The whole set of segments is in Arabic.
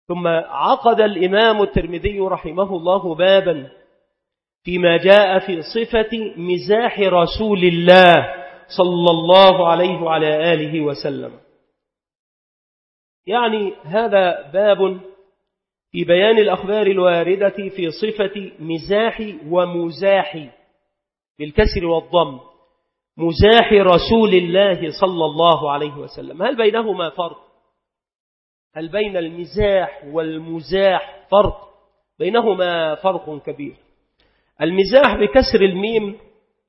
ثم عقد الإمام الترمذي رحمه الله بابا فيما جاء في صفة مزاح رسول الله صلى الله عليه وعلى آله وسلم. يعني هذا باب في بيان الأخبار الواردة في صفة مزاح ومزاح بالكسر والضم، مزاح رسول الله صلى الله عليه وسلم. هل بينهما فرق؟ هل بين المزاح والمزاح فرق؟ بينهما فرق كبير. المزاح بكسر الميم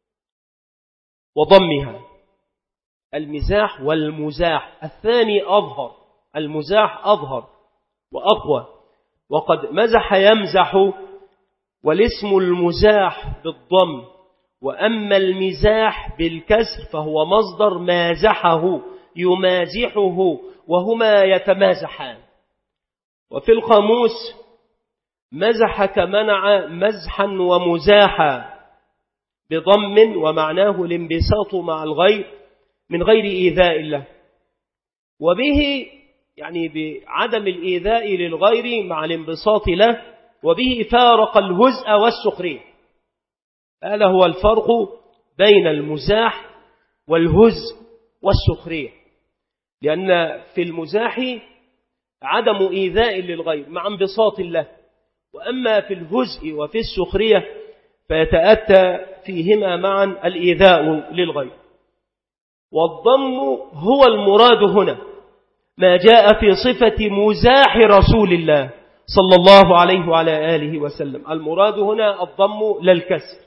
وضمها، المزاح والمزاح، الثاني أظهر، المزاح أظهر وأقوى. وقد مزح يمزح والاسم المزاح بالضم، وأما المزاح بالكسر فهو مصدر مازحه يمازحه وهما يتمازحان. وفي القاموس مزح كمنع مزحا ومزاحا بضم، ومعناه الانبساط مع الغير من غير إيذاء له، وبه يعني بعدم الإيذاء للغير مع الانبساط له، وبه فارق الهزء والسخرية. هذا هو الفرق بين المزاح والهزء والسخرية، لأن في المزاح عدم إيذاء للغير مع انبساط له، وأما في الهزء وفي السخرية فيتأتى فيهما معا الإيذاء للغير. والضم هو المراد هنا، ما جاء في صفة مزاح رسول الله صلى الله عليه وعلى آله وسلم. المراد هنا الضم لا الكسر،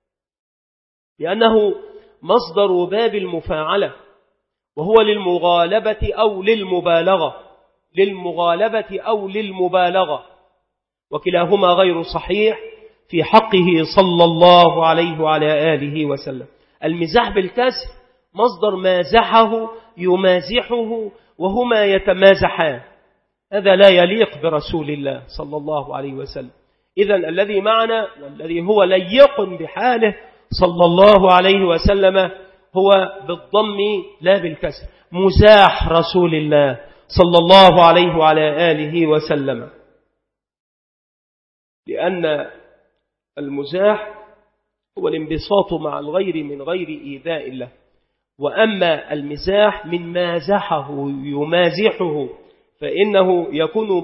لأنه مصدر باب المفاعلة، وهو للمغالبة أو للمبالغة، وكلاهما غير صحيح في حقه صلى الله عليه وعلى آله وسلم. المزاح بالكسر مصدر مازحه يمازحه وهما يتمازحان، هذا لا يليق برسول الله صلى الله عليه وسلم. إذن الذي معنا والذي هو ليق بحاله صلى الله عليه وسلم هو بالضم لا بالكسر، مزاح رسول الله صلى الله عليه وعلى آله وسلم، لأن المزاح هو الانبساط مع الغير من غير إيذاء له. وأما المزاح من مازحه يمازحه فإنه يكون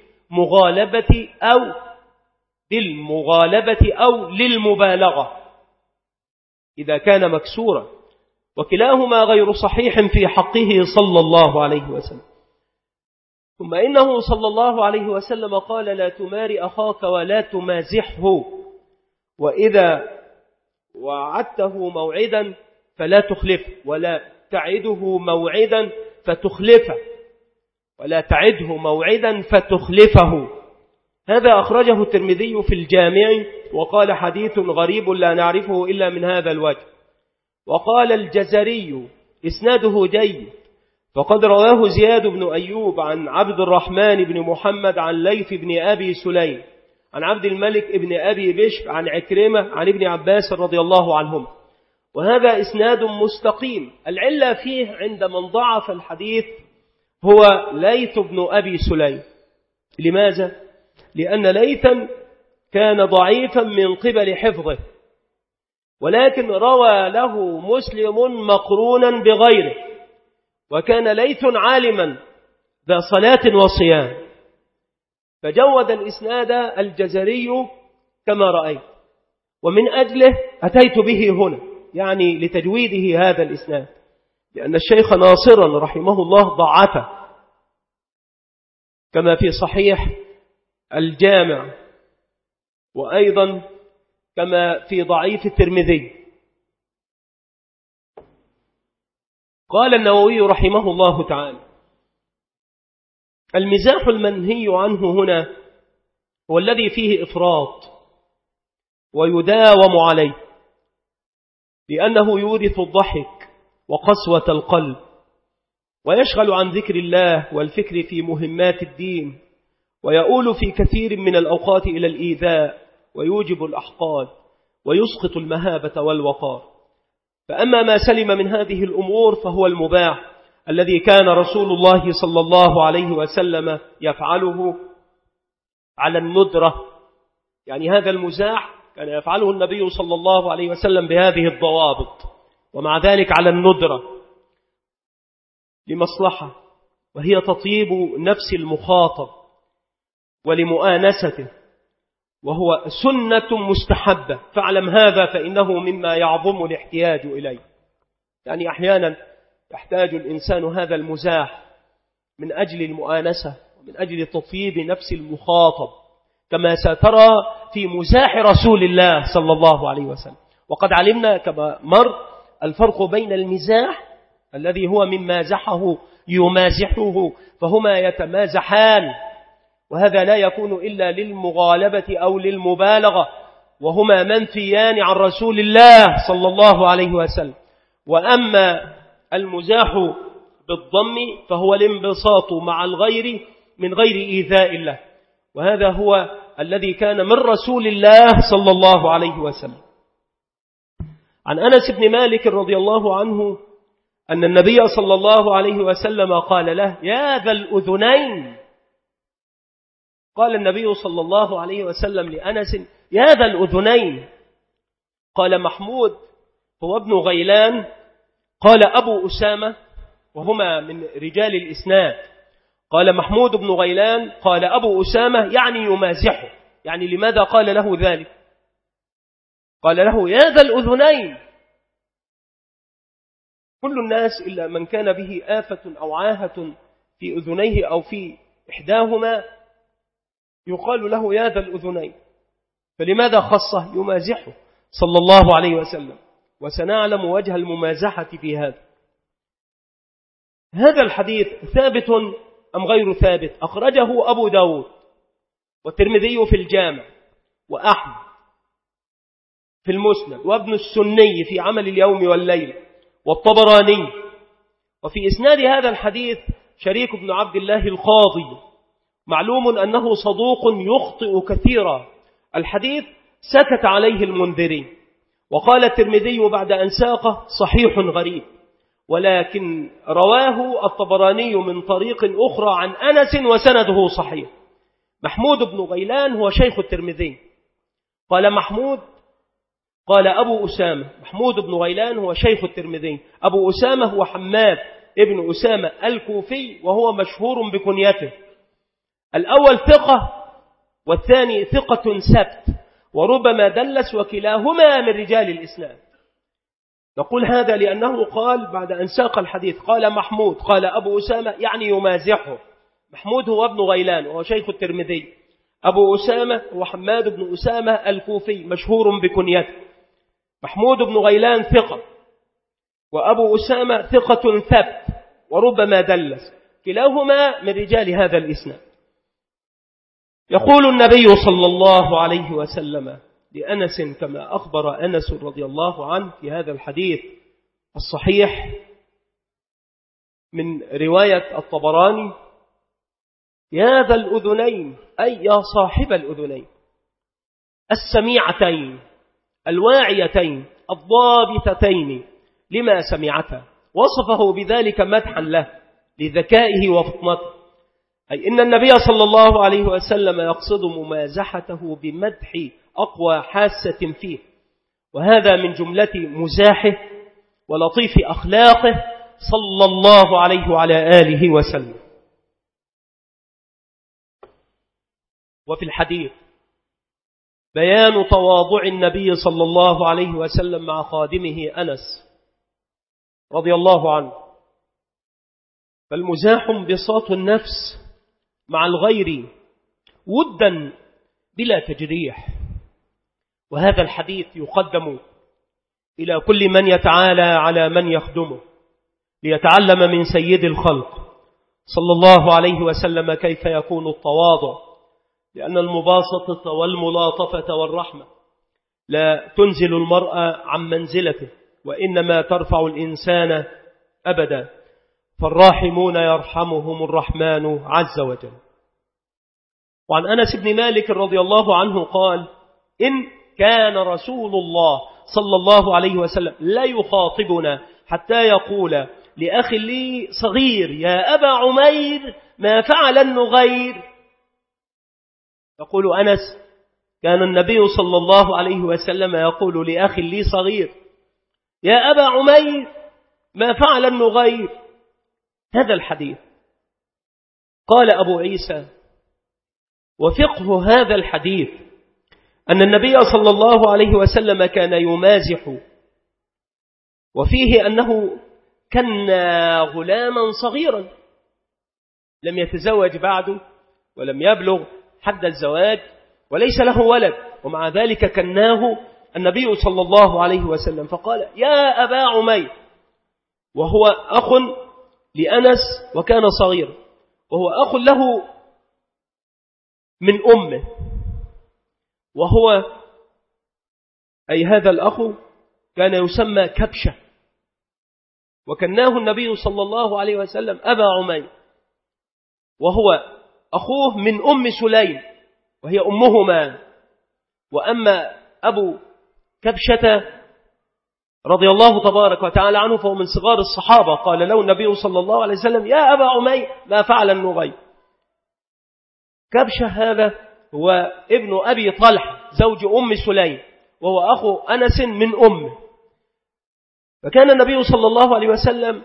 بالمغالبة أو للمبالغة إذا كان مكسورا، وكلاهما غير صحيح في حقه صلى الله عليه وسلم. ثم إنه صلى الله عليه وسلم قال: لا تماري أخاك ولا تمازحه، وإذا وعدته موعدا فلا تخلفه، ولا تعده موعدا فتخلفه، ولا تعده موعدا فتخلفه. هذا أخرجه الترمذي في الجامع وقال: حديث غريب لا نعرفه إلا من هذا الوجه. وقال الجزري: إسناده جيد، فقد رواه زياد بن أيوب عن عبد الرحمن بن محمد عن ليث بن أبي سليم عن عبد الملك بن أبي بشر عن عكرمة عن ابن عباس رضي الله عنهم، وهذا إسناد مستقيم. العلة فيه عند من ضعف الحديث هو ليث بن أبي سليم. لماذا؟ لأن ليثا كان ضعيفا من قبل حفظه، ولكن روى له مسلم مقرونا بغيره، وكان ليث عالما ذا صلاة وصيام، فجود الإسناد الجزري كما رأيت، ومن أجله أتيت به هنا، يعني لتجويده هذا الإسناد، لأن الشيخ ناصرا رحمه الله ضعفه، كما في صحيح الجامع، وأيضا كما في ضعيف الترمذي. قال النووي رحمه الله تعالى: المزاح المنهي عنه هنا هو الذي فيه إفراط ويداوم عليه، لأنه يورث الضحك وقسوة القلب، ويشغل عن ذكر الله والفكر في مهمات الدين، ويؤول في كثير من الأوقات إلى الإيذاء، ويوجب الأحقاد، ويسقط المهابة والوقار. فأما ما سلم من هذه الأمور فهو المباح الذي كان رسول الله صلى الله عليه وسلم يفعله على الندرة، يعني هذا المزاح كان يفعله النبي صلى الله عليه وسلم بهذه الضوابط، ومع ذلك على الندرة لمصلحة، وهي تطيب نفس المخاطب ولمؤانسته، وهو سنة مستحبة، فاعلم هذا فإنه مما يعظم الاحتياج إليه. يعني أحيانا يحتاج الإنسان هذا المزاح من أجل المؤانسة ومن أجل تطيب نفس المخاطب، كما سترى في مزاح رسول الله صلى الله عليه وسلم. وقد علمنا كما مر الفرق بين المزاح الذي هو من مازحه يمازحه فهما يتمازحان، وهذا لا يكون إلا للمغالبة أو للمبالغة، وهما منفيان عن رسول الله صلى الله عليه وسلم. وأما المزاح بالضم فهو الانبساط مع الغير من غير إيذاء له، وهذا هو الذي كان من رسول الله صلى الله عليه وسلم. عن أنس بن مالك رضي الله عنه أن النبي صلى الله عليه وسلم قال له: يا ذا الأذنين. قال النبي صلى الله عليه وسلم لأنس: يا ذا الأذنين. قال محمود هو ابن غيلان، قال أبو أسامة، وهما من رجال الإسناد. قال محمود بن غيلان قال أبو أسامة، يعني يمازحه. يعني لماذا قال له ذلك؟ قال له: يا ذا الأذنين. كل الناس إلا من كان به آفة أو عاهة في أذنيه أو في إحداهما يقال له يا ذا الأذنين، فلماذا خصه؟ يمازحه صلى الله عليه وسلم، وسنعلم وجه الممازحة في هذا. هذا الحديث ثابت أم غير ثابت؟ أخرجه أبو داود والترمذي في الجامع، وأحمد في المسند، وابن السني في عمل اليوم والليل، والطبراني. وفي إسناد هذا الحديث شريك بن عبد الله القاضي، معلوم أنه صدوق يخطئ كثيرا. الحديث سكت عليه المنذري، وقال الترمذي بعد أن ساقه: صحيح غريب، ولكن رواه الطبراني من طريق أخرى عن أنس وسنده صحيح. محمود بن غيلان هو شيخ الترمذي. قال محمود قال أبو أسامة. محمود بن غيلان هو شيخ الترمذي. أبو أسامة هو حماد ابن أسامة الكوفي، وهو مشهور بكنيته. الأول ثقة والثاني ثقة سبت، وربما دلس، وكلاهما من رجال الإسلام. نقول هذا لأنه قال بعد أن ساق الحديث قال محمود قال أبو أسامة، يعني يمازحه. محمود هو ابن غيلان وهو شيخ الترمذي. أبو أسامة هو حماد بن أسامة الكوفي، مشهور بكنيته. محمود بن غيلان ثقة، وأبو أسامة ثقة ثبت، وربما دلس، كلاهما من رجال هذا الإسناد. يقول النبي صلى الله عليه وسلم لأنس كما أخبر أنس رضي الله عنه في هذا الحديث الصحيح من رواية الطبراني: يا ذا الأذنين، أي يا صاحب الأذنين السميعتين الواعيتين الضابطتين لما سمعته. وصفه بذلك مدحا له لذكائه وفطنته، أي إن النبي صلى الله عليه وسلم يقصد ممازحته بمدح أقوى حاسة فيه، وهذا من جملة مزاحه ولطيف أخلاقه صلى الله عليه وعلى آله وسلم. وفي الحديث بيان تواضع النبي صلى الله عليه وسلم مع خادمه أنس رضي الله عنه. فالمزاح انبساط النفس مع الغير ودا بلا تجريح، وهذا الحديث يقدم إلى كل من يتعالى على من يخدمه ليتعلم من سيد الخلق صلى الله عليه وسلم كيف يكون التواضع، لأن المباسطة والملاطفة والرحمة لا تنزل المرء عن منزلته، وإنما ترفع الإنسان أبدا، فالراحمون يرحمهم الرحمن عز وجل. وعن أنس بن مالك رضي الله عنه قال: إن كان رسول الله صلى الله عليه وسلم لا يخاطبنا حتى يقول لأخي لي صغير: يا أبا عمير ما فعل النغير. يقول أنس: كان النبي صلى الله عليه وسلم يقول لأخ لي صغير: يا أبا عمير ما فعل النغير. هذا الحديث. قال أبو عيسى: وفقه هذا الحديث أن النبي صلى الله عليه وسلم كان يمازح، وفيه أنه كان غلاما صغيرا لم يتزوج بعد ولم يبلغ حد الزواج وليس له ولد، ومع ذلك كناه النبي صلى الله عليه وسلم، فقال: يا أبا عمير، وهو أخ لأنس وكان صغيرا، وهو أخ له من أمه، وهو أي هذا الأخ كان يسمى كبشة، وكناه النبي صلى الله عليه وسلم أبا عمير، وهو أخوه من أم سليم وهي أمهما. وأما أبو كبشة رضي الله تبارك وتعالى عنه فهو من صغار الصحابة، قال له النبي صلى الله عليه وسلم: يا أبا عمير ما فعل النغير. كبشة هذا هو ابن أبي طلحة زوج أم سليم، وهو أخو أنس من أمه. فكان النبي صلى الله عليه وسلم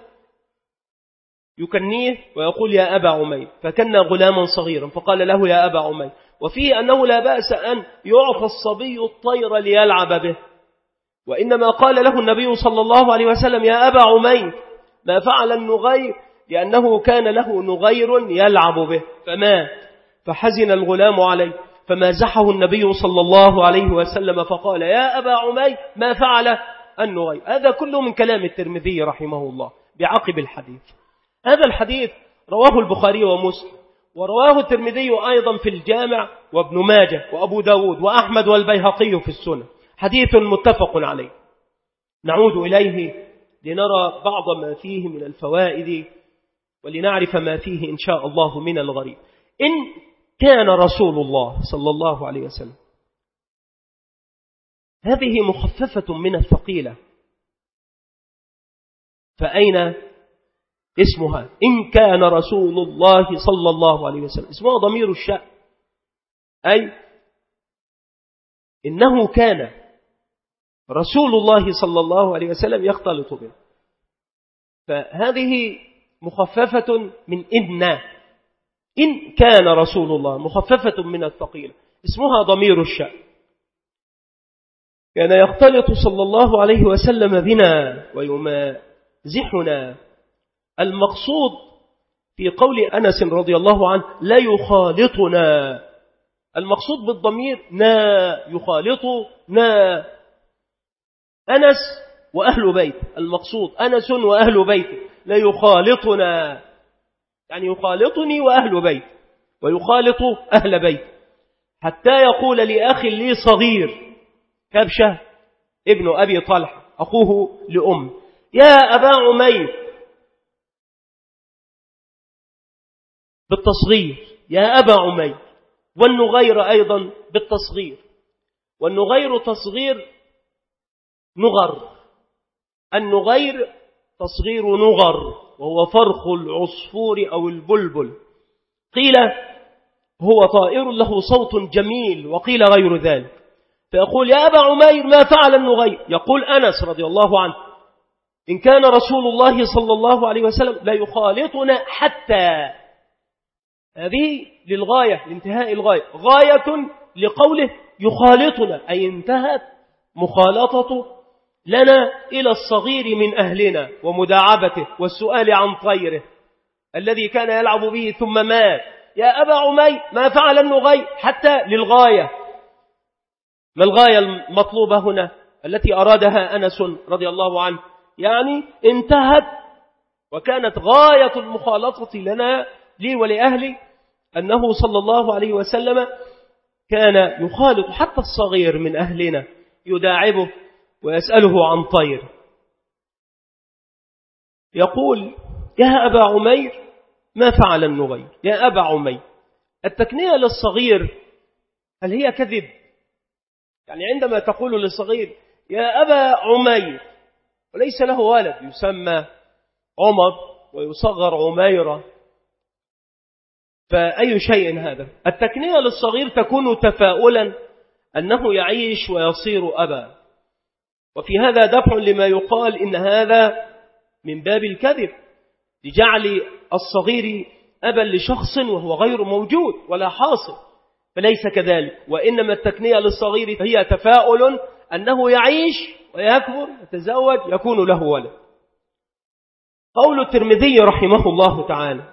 يكنيه ويقول: يا أبا عمير، فكان غلاما صغيرا فقال له: يا أبا عمير. وفيه أنه لا بأس أن يعطى الصبي الطير ليلعب به، وإنما قال له النبي صلى الله عليه وسلم: يا أبا عمير ما فعل النغير، لأنه كان له نغير يلعب به فمات، فحزن الغلام عليه، فمازحه النبي صلى الله عليه وسلم فقال: يا أبا عمير ما فعل النغير. هذا كله من كلام الترمذي رحمه الله بعقب الحديث. هذا الحديث رواه البخاري ومسلم، ورواه الترمذي أيضا في الجامع، وابن ماجه، وأبو داود، وأحمد، والبيهقي في السنة. حديث متفق عليه. نعود إليه لنرى بعض ما فيه من الفوائد، ولنعرف ما فيه إن شاء الله من الغريب. إن كان رسول الله صلى الله عليه وسلم، هذه مخففة من الثقيلة، فأين اسمها؟ إن كان رسول الله صلى الله عليه وسلم، اسمها ضمير الشأن، أي إنه كان رسول الله صلى الله عليه وسلم يختلط به، فهذه مخففة من إن كان رسول الله، مخففة من الثقيلة، اسمها ضمير الشأن. كان يختلط صلى الله عليه وسلم بنا ويمازحنا. المقصود في قول أنس رضي الله عنه: لا يخالطنا، المقصود بالضمير يخالطنا أنس وأهل بيت، المقصود أنس وأهل بيت، لا يخالطنا يعني يخالطني وأهل بيت، ويخالط أهل بيت، حتى يقول لأخ لي صغير، كبشة ابن أبي طلحة أخوه لأم: يا أبا عمير، بالتصغير، يا أبا عمير. والنغير أيضا بالتصغير، والنغير تصغير نغر، النغير تصغير نغر، وهو فرخ العصفور أو البلبل. قيل هو طائر له صوت جميل، وقيل غير ذلك. فيقول: يا أبا عمير ما فعل النغير. يقول أنس رضي الله عنه: إن كان رسول الله صلى الله عليه وسلم لا يخالطنا حتى، هذه للغاية، لانتهاء الغاية، غاية لقوله يخالطنا، أي انتهت مخالطته لنا إلى الصغير من أهلنا ومداعبته والسؤال عن طيره الذي كان يلعب به ثم مات. يا أبا عمير ما فعل النغير، حتى للغاية. ما الغاية المطلوبة هنا التي أرادها أنس رضي الله عنه؟ يعني انتهت وكانت غاية المخالطة لنا لي ولأهلي أنه صلى الله عليه وسلم كان يخالط حتى الصغير من أهلنا، يداعبه ويسأله عن طير. يقول: يا أبا عمير ما فعل النغير. يا أبا عمير، التكنية للصغير هل هي كذب؟ يعني عندما تقول للصغير يا أبا عمير وليس له ولد يسمى عمر ويصغر عميرة، فأي شيء هذا؟ التكنية للصغير تكون تفاؤلا أنه يعيش ويصير أبا، وفي هذا دفع لما يقال إن هذا من باب الكذب لجعل الصغير أبا لشخص وهو غير موجود ولا حاصل، فليس كذلك، وإنما التكنية للصغير هي تفاؤل أنه يعيش ويكبر يتزوج يكون له ولد. قول الترمذي رحمه الله تعالى: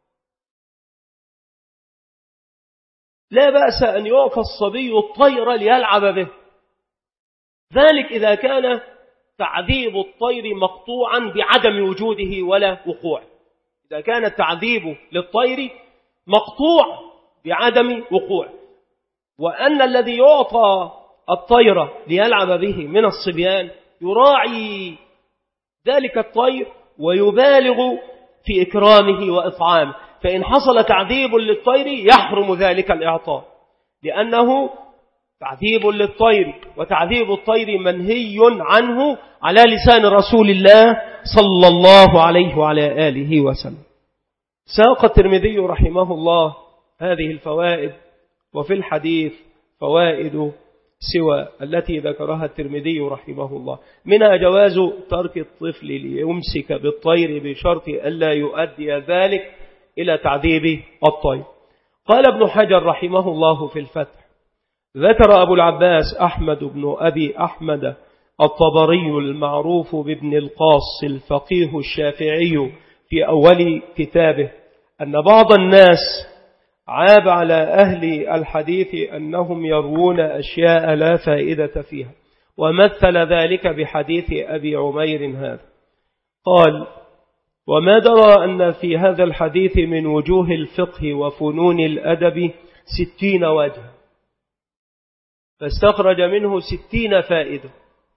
لا بأس أن يعطى الصبي الطير ليلعب به، ذلك إذا كان تعذيب الطير مقطوعا بعدم وجوده ولا وقوع. إذا كان التعذيب للطير مقطوع بعدم وقوع، وأن الذي يعطى الطير ليلعب به من الصبيان يراعي ذلك الطير ويبالغ في إكرامه وإطعامه، فإن حصل تعذيب للطير يحرم ذلك الإعطاء، لأنه تعذيب للطير، وتعذيب الطير منهي عنه على لسان رسول الله صلى الله عليه وعلى آله وسلم. ساق الترمذي رحمه الله هذه الفوائد، وفي الحديث فوائد سوى التي ذكرها الترمذي رحمه الله، منها جواز ترك الطفل ليمسك بالطير بشرط ألا يؤدي ذلك إلى تعذيب الطير. قال ابن حجر رحمه الله في الفتح: ذكر أبو العباس أحمد بن أبي أحمد الطبري المعروف بابن القاص الفقيه الشافعي في أول كتابه أن بعض الناس عاب على أهل الحديث أنهم يروون أشياء لا فائدة فيها، ومثل ذلك بحديث أبي عمير هذا. قال: وما درى أن في هذا الحديث من وجوه الفقه وفنون الأدب 60 وجه، فاستخرج منه 60 فائدة،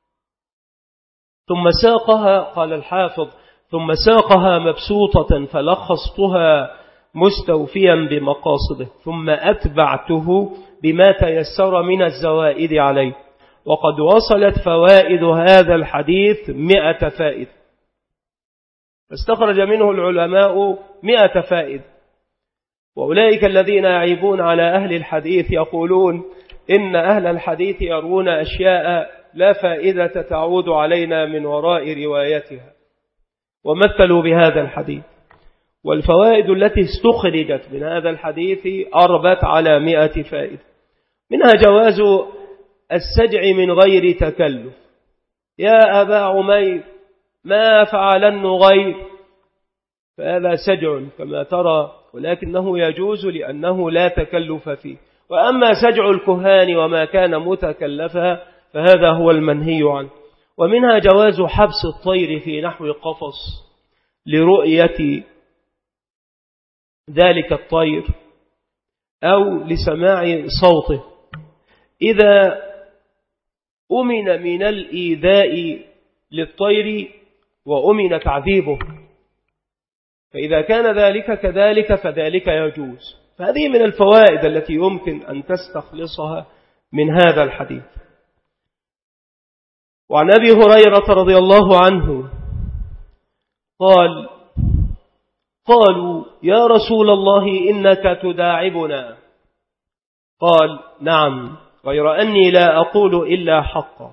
ثم ساقها، قال الحافظ: ثم ساقها مبسوطة فلخصتها مستوفيا بمقاصده، ثم أتبعته بما تيسر من الزوائد عليه، وقد وصلت فوائد هذا الحديث 100 فائدة، فاستخرج منه العلماء 100 فائدة. وأولئك الذين يعيبون على أهل الحديث يقولون إن أهل الحديث يرون أشياء لا فائدة تعود علينا من وراء روايتها، ومثلوا بهذا الحديث. والفوائد التي استخرجت من هذا الحديث أربت على 100 فائدة، منها جواز السجع من غير تكلف. يا أبا عمير ما فعل النغير، فهذا سجع كما ترى، ولكنه يجوز لأنه لا تكلف فيه. وأما سجع الكهان وما كان متكلفا فهذا هو المنهي عنه. ومنها جواز حبس الطير في نحو قفص لرؤية ذلك الطير أو لسماع صوته إذا أمن من الإيذاء للطير وأمن تعذيبه، فإذا كان ذلك كذلك فذلك يجوز. فهذه من الفوائد التي يمكن أن تستخلصها من هذا الحديث. وعن أبي هريرة رضي الله عنه قال: قالوا يا رسول الله إنك تداعبنا، قال: نعم، غير أني لا أقول إلا حقا.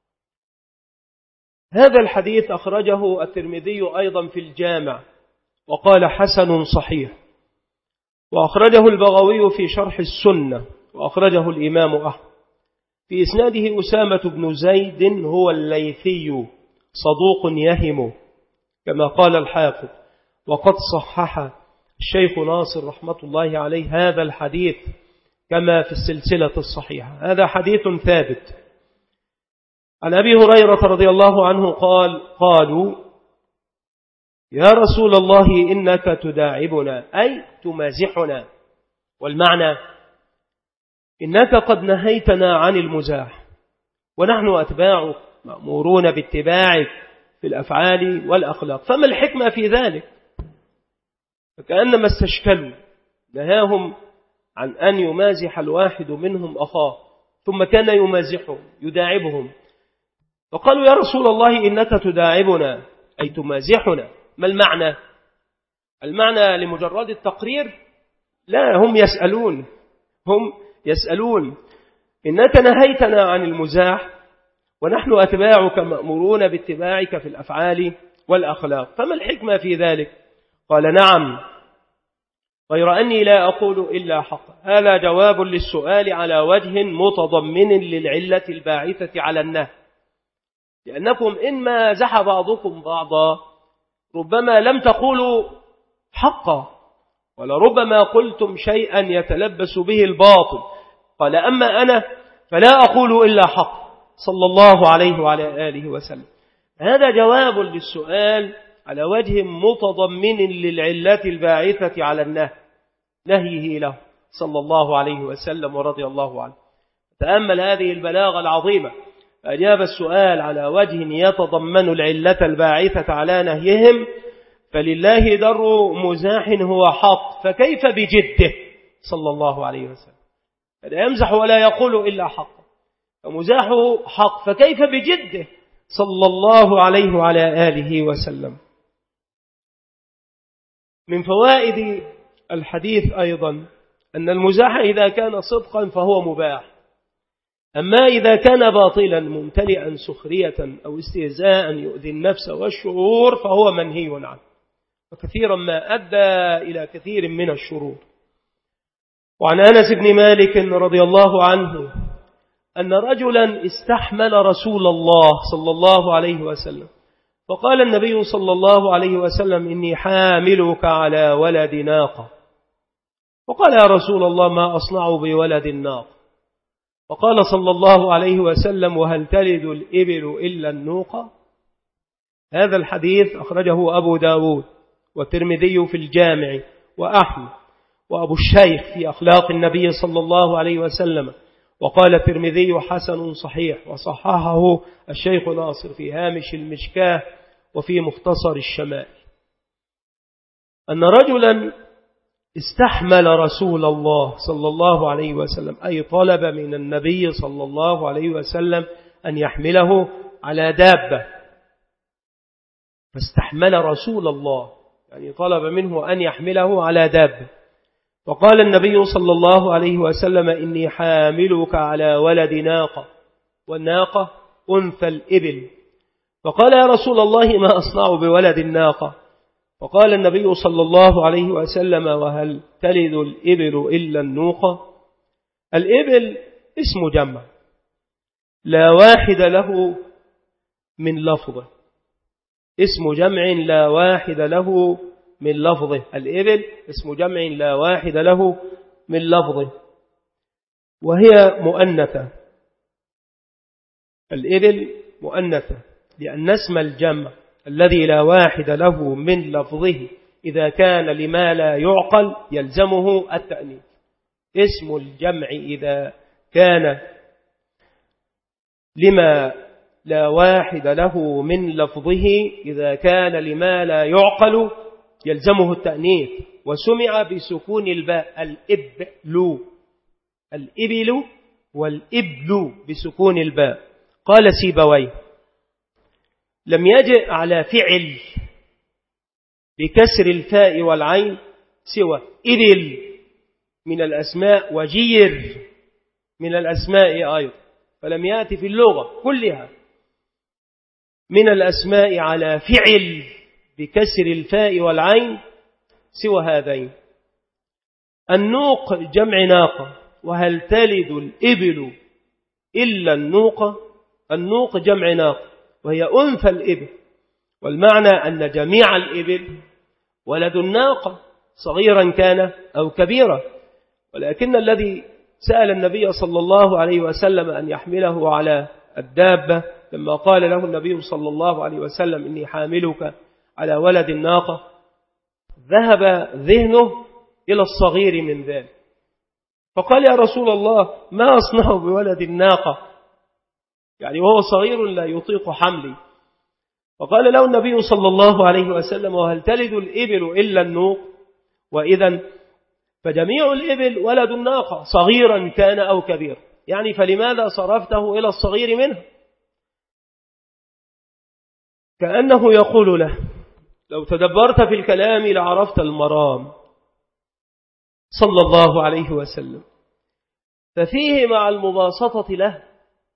هذا الحديث أخرجه الترمذي أيضا في الجامع وقال حسن صحيح، وأخرجه البغوي في شرح السنة، وأخرجه الإمام أحمد. في إسناده أسامة بن زيد هو الليثي صدوق يهم كما قال الحافظ، وقد صحح الشيخ ناصر رحمة الله عليه هذا الحديث كما في السلسلة الصحيحة. هذا حديث ثابت. عن أبي هريرة رضي الله عنه قال: قالوا يا رسول الله إنك تداعبنا، أي تمازحنا، والمعنى إنك قد نهيتنا عن المزاح، ونحن أتباعك مأمورون باتباعك في الأفعال والأخلاق، فما الحكمة في ذلك؟ فكأنما استشكلوا، نهاهم عن أن يمازح الواحد منهم أخاه، ثم كان يمازحهم يداعبهم، فقالوا يا رسول الله إنك تداعبنا أي تمازحنا، ما المعنى؟ المعنى لمجرد التقرير لا، هم يسألون إنك نهيتنا عن المزاح ونحن أتباعك مأمورون باتباعك في الأفعال والأخلاق، فما الحكمة في ذلك؟ قال نعم، غير أني لا أقول إلا حقا. هذا جواب للسؤال على وجه متضمن للعلة الباعثة على النهي، لأنكم إن مازح بعضكم بعضا ربما لم تقولوا حقا، ولربما قلتم شيئا يتلبس به الباطل. قال أما أنا فلا أقول إلا حق صلى الله عليه وعلى آله وسلم. هذا جواب للسؤال على وجه متضمن للعلة الباعثة على نهيه له صلى الله عليه وسلم ورضي الله عنه. تأمل هذه البلاغة العظيمة، أجاب السؤال على وجه يتضمن العلة الباعثة على نهيهم، فلله در مزاح هو حق، فكيف بجده صلى الله عليه وسلم؟ لا يمزح ولا يقول إلا حق، فمزاحه حق، فكيف بجده صلى الله عليه وعلى آله وسلم. من فوائد الحديث أيضا أن المزاح إذا كان صدقا فهو مباح، أما إذا كان باطلا ممتلئا سخرية أو استهزاء يؤذي النفس والشعور فهو منهي عنه، وكثيرا ما أدى إلى كثير من الشرور. وعن أنس بن مالك رضي الله عنه أن رجلا استحمل رسول الله صلى الله عليه وسلم، فقال النبي صلى الله عليه وسلم إني حاملك على ولد ناقة. فقال يا رسول الله ما أصنع بولد الناقة؟ فقال صلى الله عليه وسلم وهل تلد الإبل إلا النوقة؟ هذا الحديث أخرجه أبو داود والترمذي في الجامع وأحمد وأبو الشيخ في أخلاق النبي صلى الله عليه وسلم، وقال الترمذي حسن صحيح، وصححه الشيخ ناصر في هامش المشكاه وفي مختصر الشمائل. أن رجلا استحمل رسول الله صلى الله عليه وسلم، أي طلب من النبي صلى الله عليه وسلم أن يحمله على دابة، فاستحمل رسول الله يعني طلب منه أن يحمله على دابة. فقال النبي صلى الله عليه وسلم إني حاملك على ولد ناقة، والناقة أنثى الإبل. فقال يا رسول الله ما أصنع بولد الناقة؟ فقال النبي صلى الله عليه وسلم وهل تلد الإبل إلا النوقة؟ الإبل اسم جمع لا واحد له من لفظه، اسم جمع لا واحد له من لفظه. الإبل اسم جمع لا واحد له من لفظه، وهي مؤنثة. الإبل مؤنثة لأن اسم الجمع الذي لا واحد له من لفظه إذا كان لما لا يعقل يلزمه التأنيث. اسم الجمع إذا كان لما لا واحد له من لفظه إذا كان لما لا يعقل يلزمه التأنيث، وسمع بسكون الباء الإبل، الإبل والإبل بسكون الباء. قال سيبويه لم يجئ على فعل بكسر الفاء والعين سوى إبل من الأسماء وجير من الأسماء أيضا، فلم يأتي في اللغة كلها من الأسماء على فعل بكسر الفاء والعين سوى هذين. النوق جمع ناقة، وهل تلد الإبل إلا النوقة؟ النوق جمع ناقة وهي أنثى الإبل، والمعنى أن جميع الإبل ولد الناقة صغيرا كان أو كبيرا، ولكن الذي سأل النبي صلى الله عليه وسلم أن يحمله على الدابة لما قال له النبي صلى الله عليه وسلم إني حاملك على ولد الناقة ذهب ذهنه إلى الصغير من ذلك، فقال يا رسول الله ما أصنع بولد الناقة؟ يعني وهو صغير لا يطيق حملي. فقال له النبي صلى الله عليه وسلم وهل تلد الإبل إلا النوق؟ وإذا فجميع الإبل ولد الناقة صغيرا كان أو كبير، يعني فلماذا صرفته إلى الصغير منه؟ كأنه يقول له لو تدبرت في الكلام لعرفت المرام، صلى الله عليه وسلم. ففيه مع المباسطة له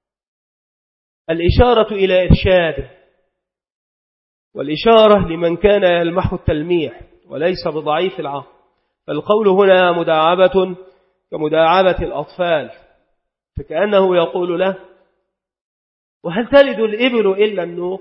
الإشارة إلى إرشاده، والإشارة لمن كان يلمح التلميح وليس بضعيف العقل. فالقول هنا مداعبة كمداعبة الأطفال، فكأنه يقول له: وهل تلد الإبل إلا النوق؟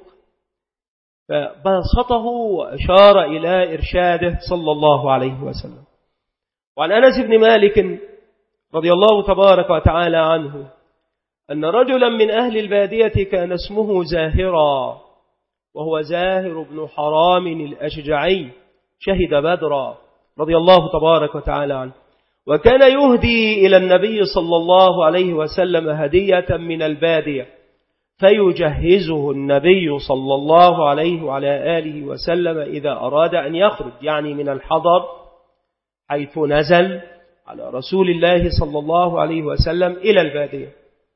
فبسطه وأشار إلى إرشاده صلى الله عليه وسلم. وعن أنس بن مالك رضي الله تبارك وتعالى عنه أن رجلا من أهل البادية كان اسمه زاهرا، وهو زاهر بن حرام الأشجعي، شهد بدرا رضي الله تبارك وتعالى عنه، وكان يهدي إلى النبي صلى الله عليه وسلم هدية من البادية، فيجهزه النبي صلى الله عليه وعلى آله وسلم إذا أراد أن يخرج، يعني من الحضر حيث نزل على رسول الله صلى الله عليه وسلم إلى البادية.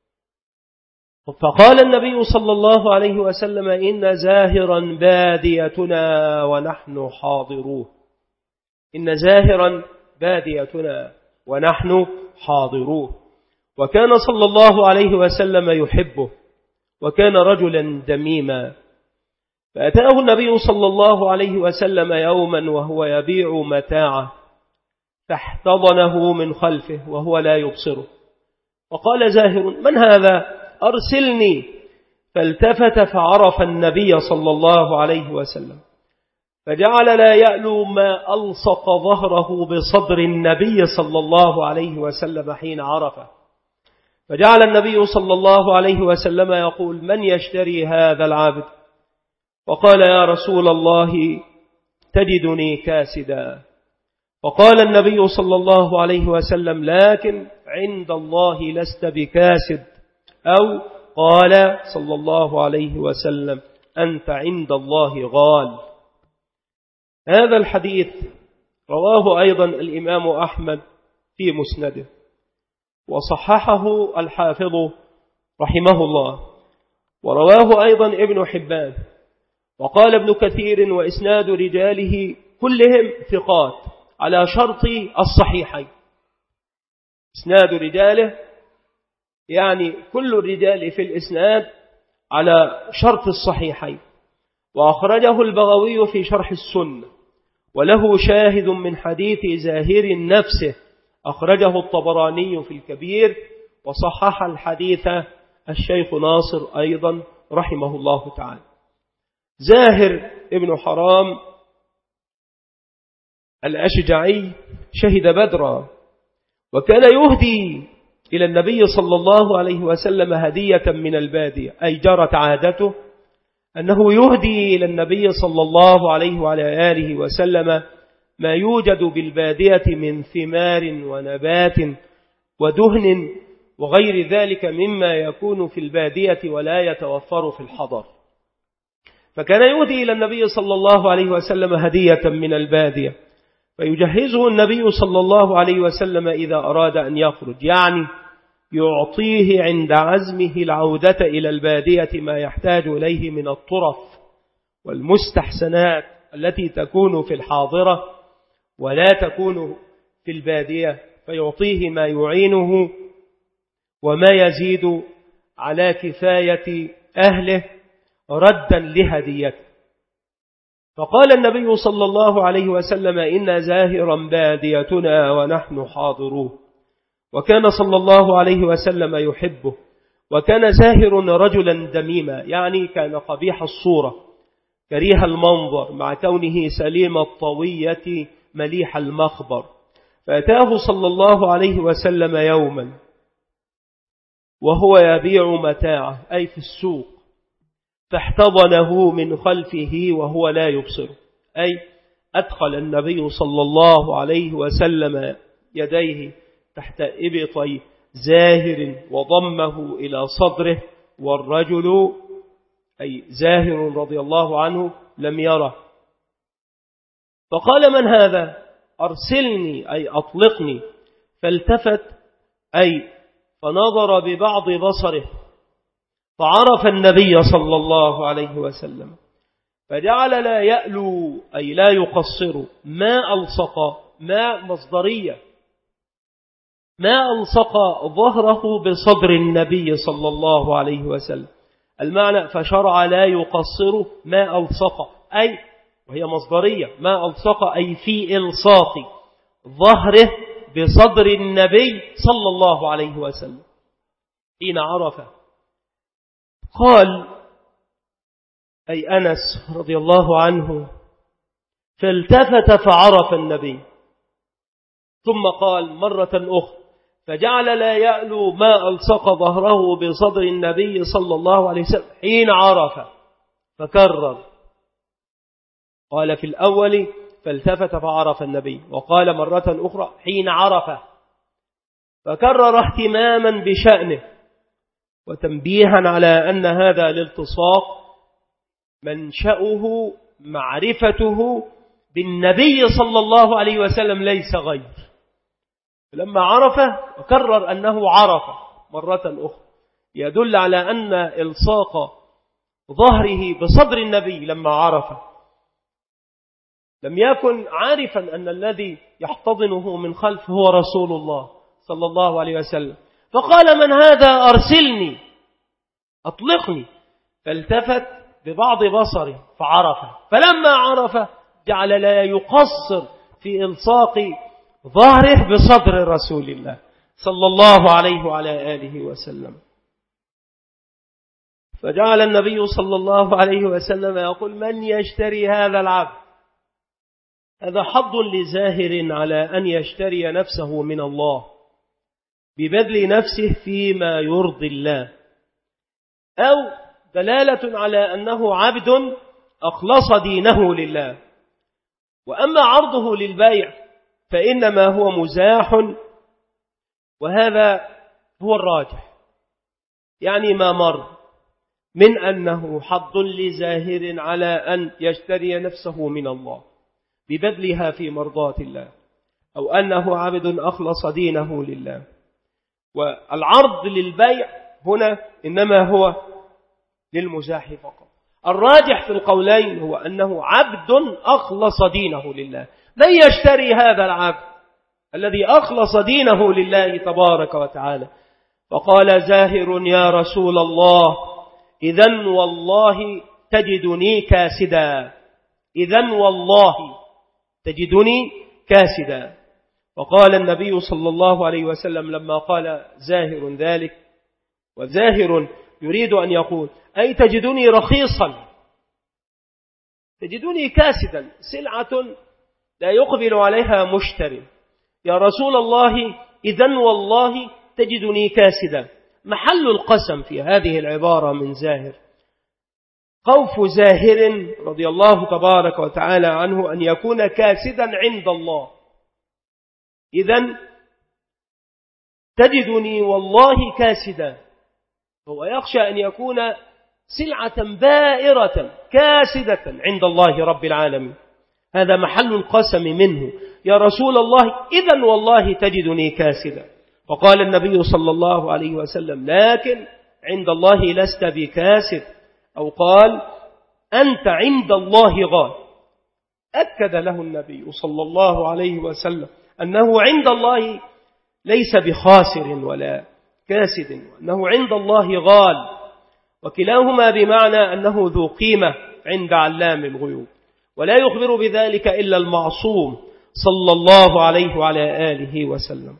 فقال النبي صلى الله عليه وسلم: إن زاهرا باديتنا ونحن حاضروه. إن زاهرا باديتنا ونحن حاضروه. وكان صلى الله عليه وسلم يحبه، وكان رجلا دميما. فأتاه النبي صلى الله عليه وسلم يوما وهو يبيع متاعه، فاحتضنه من خلفه وهو لا يبصره، وقال زاهر: من هذا؟ أرسلني. فالتفت فعرف النبي صلى الله عليه وسلم، فجعل لا يألو ما ألصق ظهره بصدر النبي صلى الله عليه وسلم حين عرفه. فجعل النبي صلى الله عليه وسلم يقول: من يشتري هذا العبد؟ وقال: يا رسول الله تجدني كاسدا. وقال النبي صلى الله عليه وسلم: لكن عند الله لست بكاسد. أو قال صلى الله عليه وسلم: أنت عند الله غال. هذا الحديث رواه أيضا الإمام أحمد في مسنده، وصححه الحافظ رحمه الله، ورواه أيضا ابن حبان. وقال ابن كثير: وإسناد رجاله كلهم ثقات على شرط الصحيحين. إسناد رجاله يعني كل الرجال في الإسناد على شرط الصحيحين. وأخرجه البغوي في شرح السنة، وله شاهد من حديث زاهر نفسه، أخرجه الطبراني في الكبير، وصحح الحديث الشيخ ناصر أيضا رحمه الله تعالى. زاهر ابن حرام الأشجعي شهد بدرا، وكان يهدي إلى النبي صلى الله عليه وسلم هدية من البادية، أي جرت عادته أنه يهدي إلى النبي صلى الله عليه وعلى آله وسلم ما يوجد بالبادية من ثمار ونبات ودهن وغير ذلك مما يكون في البادية ولا يتوفر في الحضر. فكان يهدي إلى النبي صلى الله عليه وسلم هدية من البادية، فيجهزه النبي صلى الله عليه وسلم إذا أراد أن يخرج، يعني يعطيه عند عزمه العودة إلى البادية ما يحتاج إليه من الطرف والمستحسنات التي تكون في الحاضرة ولا تكون في البادية، فيعطيه ما يعينه وما يزيد على كفاية أهله ردا لهديته. فقال النبي صلى الله عليه وسلم: إن زاهرا باديتنا ونحن حاضروه. وكان صلى الله عليه وسلم يحبه، وكان زاهر رجلا دميما، يعني كان قبيح الصورة كريه المنظر، مع كونه سليم الطوية مليح المخبر. فأتاه صلى الله عليه وسلم يوما وهو يبيع متاعه، أي في السوق، فاحتضنه من خلفه وهو لا يبصر، أي أدخل النبي صلى الله عليه وسلم يديه تحت إبطي زاهر وضمه إلى صدره، والرجل أي زاهر رضي الله عنه لم يره. فقال: من هذا؟ أرسلني، أي أطلقني. فالتفت، أي فنظر ببعض بصره، فعرف النبي صلى الله عليه وسلم، فجعل لا يألو، أي لا يقصر، ما ألصق، ما مصدرية ما ألصق ظهره بصدر النبي صلى الله عليه وسلم. المعنى فشرع لا يقصر ما ألصق، أي وهي مصدرية، ما ألصق أي في إلصاق ظهره بصدر النبي صلى الله عليه وسلم حين عرف. قال أي أنس رضي الله عنه: فالتفت فعرف النبي، ثم قال مرة أخرى: فجعل لا يألو ما ألصق ظهره بصدر النبي صلى الله عليه وسلم حين عرف، فكرر. قال في الأول: فالتفت فعرف النبي، وقال مرة أخرى: حين عرف، فكرر اهتماما بشأنه وتنبيها على أن هذا الالتصاق منشأه معرفته بالنبي صلى الله عليه وسلم ليس غير. لما عرفه وكرر أنه عرف مرة أخرى يدل على أن إلصاق ظهره بصدر النبي لما عرفه لم يكن عارفا أن الذي يحتضنه من خلف هو رسول الله صلى الله عليه وسلم، فقال: من هذا؟ أرسلني، أطلقني. فالتفت ببعض بصره فعرفه، فلما عرفه جعل لا يقصر في إلصاق ظهره بصدر رسول الله صلى الله عليه وعلى آله وسلم. فجعل النبي صلى الله عليه وسلم يقول: من يشتري هذا العبد؟ هذا حظ لزاهر على أن يشتري نفسه من الله ببذل نفسه فيما يرضي الله، أو دلالة على أنه عبد أخلص دينه لله. وأما عرضه للبيع فإنما هو مزاح، وهذا هو الراجح، يعني ما مر من أنه حظ لزاهر على أن يشتري نفسه من الله ببذلها في مرضاة الله، أو أنه عبد أخلص دينه لله. والعرض للبيع هنا إنما هو للمزاح فقط. الراجح في القولين هو أنه عبد أخلص دينه لله. من يشتري هذا العبد الذي أخلص دينه لله تبارك وتعالى؟ فقال زاهر: يا رسول الله، إذن والله تجدني كاسدا، إذن والله تجدني كاسدا. وقال النبي صلى الله عليه وسلم لما قال زاهر ذلك، وزاهر يريد أن يقول: أي تجدني رخيصا، تجدني كاسدا، سلعة لا يقبل عليها مشتري. يا رسول الله، إذن والله تجدني كاسدا. محل القسم في هذه العبارة من زاهر خوف زاهر رضي الله تبارك وتعالى عنه أن يكون كاسدا عند الله. إذن تجدني والله كاسدا، هو يخشى أن يكون سلعة بائرة كاسدة عند الله رب العالمين. هذا محل القسم منه: يا رسول الله، إذن والله تجدني كاسدا. فقال النبي صلى الله عليه وسلم: لكن عند الله لست بكاسد، أو قال: أنت عند الله غال. أكد له النبي صلى الله عليه وسلم أنه عند الله ليس بخاسر ولا كاسد، وأنه عند الله غال، وكلاهما بمعنى أنه ذو قيمة عند علام الغيوب، ولا يخبر بذلك إلا المعصوم صلى الله عليه وعلى آله وسلم.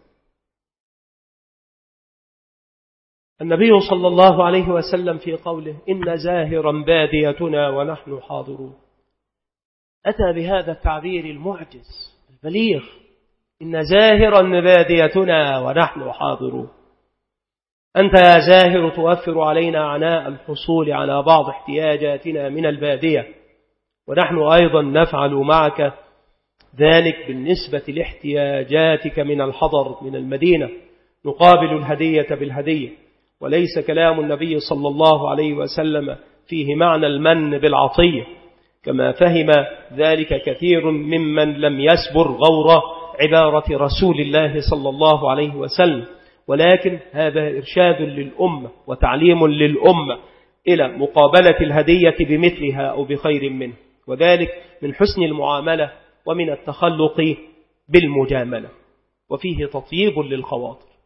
النبي صلى الله عليه وسلم في قوله: إن زاهرا باديتنا ونحن حاضرون، أتى بهذا التعبير المعجز البليغ: إن زاهرا باديتنا ونحن حاضرون. أنت يا زاهر توفر علينا عناء الحصول على بعض احتياجاتنا من البادية، ونحن أيضا نفعل معك ذلك بالنسبة لاحتياجاتك من الحضر من المدينة، نقابل الهدية بالهدية. وليس كلام النبي صلى الله عليه وسلم فيه معنى المن بالعطية، كما فهم ذلك كثير ممن لم يسبر غور عبارة رسول الله صلى الله عليه وسلم، ولكن هذا إرشاد للأمة وتعليم للأمة إلى مقابلة الهدية بمثلها أو بخير منه، وذلك من حسن المعاملة ومن التخلق بالمجاملة، وفيه تطيب للخواطر.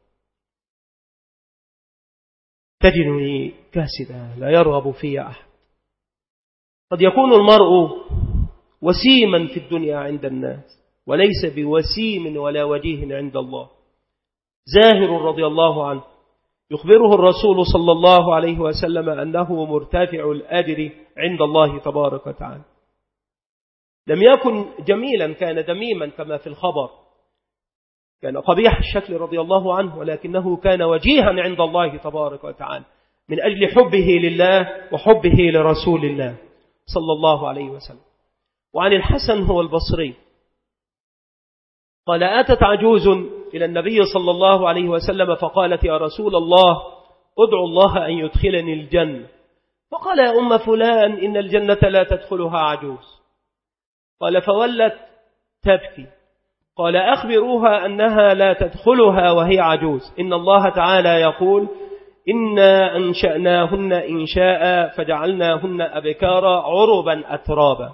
تجدني كاسدا لا يرغب في أحد. قد يكون المرء وسيما في الدنيا عند الناس وليس بوسيم ولا وجيه عند الله. زاهر رضي الله عنه يخبره الرسول صلى الله عليه وسلم أنه مرتفع الأجر عند الله تبارك وتعالى. لم يكن جميلا، كان دميما كما في الخبر، كان قبيح الشكل رضي الله عنه، ولكنه كان وجيها عند الله تبارك وتعالى من أجل حبه لله وحبه لرسول الله صلى الله عليه وسلم. وعن الحسن هو البصري قال: أتت عجوز إلى النبي صلى الله عليه وسلم فقالت: يا رسول الله أدعو الله أن يدخلني الجنة. فقال: يا أم فلان إن الجنة لا تدخلها عجوز. قال: فولت تبكي. قال: أخبروها أنها لا تدخلها وهي عجوز، إن الله تعالى يقول: إنا أنشأناهن إنشاء فجعلناهن أبكارا عربا أترابا.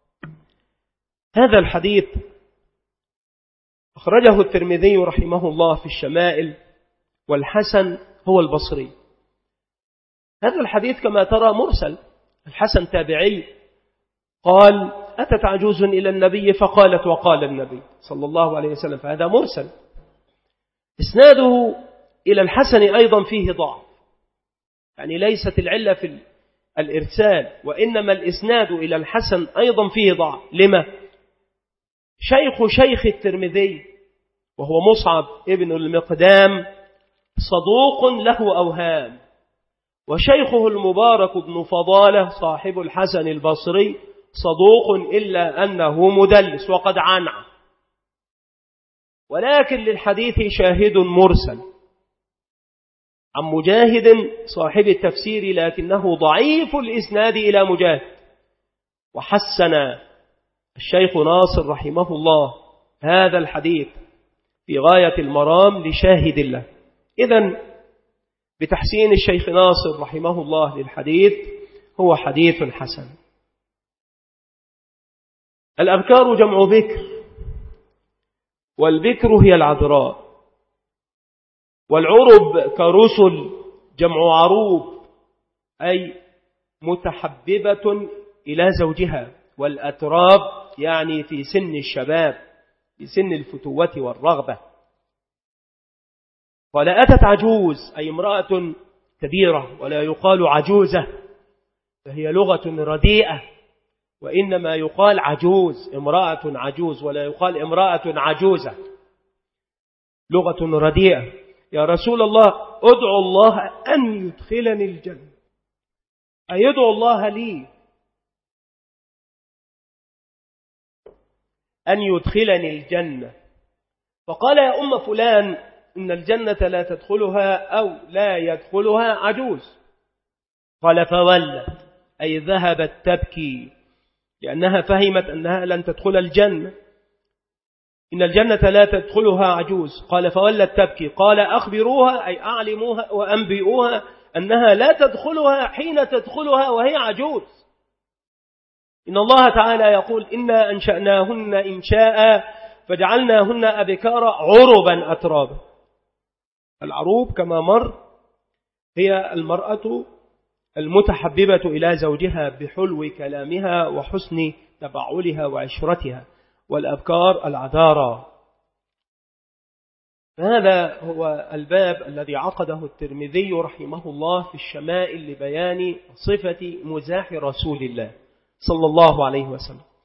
هذا الحديث أخرجه الترمذي رحمه الله في الشمائل، والحسن هو البصري. هذا الحديث كما ترى مرسل، الحسن تابعي قال: أتت عجوز إلى النبي فقالت وقال النبي صلى الله عليه وسلم، فهذا مرسل. إسناده إلى الحسن أيضا فيه ضعف، يعني ليست العلة في الإرسال، وإنما الإسناد إلى الحسن أيضا فيه ضعف. لما؟ شيخ الترمذي وهو مصعب ابن المقدام صدوق له أوهام، وشيخه المبارك بن فضالة صاحب الحسن البصري صدوق إلا أنه مدلس وقد عنع. ولكن للحديث شاهد مرسل عن مجاهد صاحب التفسير، لكنه ضعيف الإسناد إلى مجاهد. وحسن الشيخ ناصر رحمه الله هذا الحديث في غاية المرام لشاهد الله. إذن بتحسين الشيخ ناصر رحمه الله للحديث هو حديث حسن. الأبكار جمع بكر، والبكر هي العذراء، والعرب كرسل جمع عروب أي متحببة إلى زوجها، والأتراب يعني في سن الشباب، في سن الفتوة والرغبة. قال: أتت عجوز أي امرأة كبيرة، ولا يقال عجوزة فهي لغة رديئة، وإنما يقال عجوز، امرأة عجوز، ولا يقال امرأة عجوزة، لغة رديئة. يا رسول الله أدعو الله أن يدخلني الجنة، أي يدعو الله لي أن يدخلني الجنة. فقال: يا أم فلان إن الجنة لا تدخلها أو لا يدخلها عجوز. قال: فولت أي ذهبت تبكي، لأنها فهمت أنها لن تدخل الجنة، إن الجنة لا تدخلها عجوز. قال: فولت تبكي. قال: أخبروها أي أعلموها وأنبئوها أنها لا تدخلها حين تدخلها وهي عجوز. إن الله تعالى يقول: إنا أنشأناهن إنشاء فجعلناهن أبكارا عربا أترابا. العروب كما مر هي المرأة المتحببة إلى زوجها بحلو كلامها وحسن تبعلها وعشرتها، والأبكار العذارى. هذا هو الباب الذي عقده الترمذي رحمه الله في الشمائل لبيان صفة مزاح رسول الله صلى الله عليه وسلم.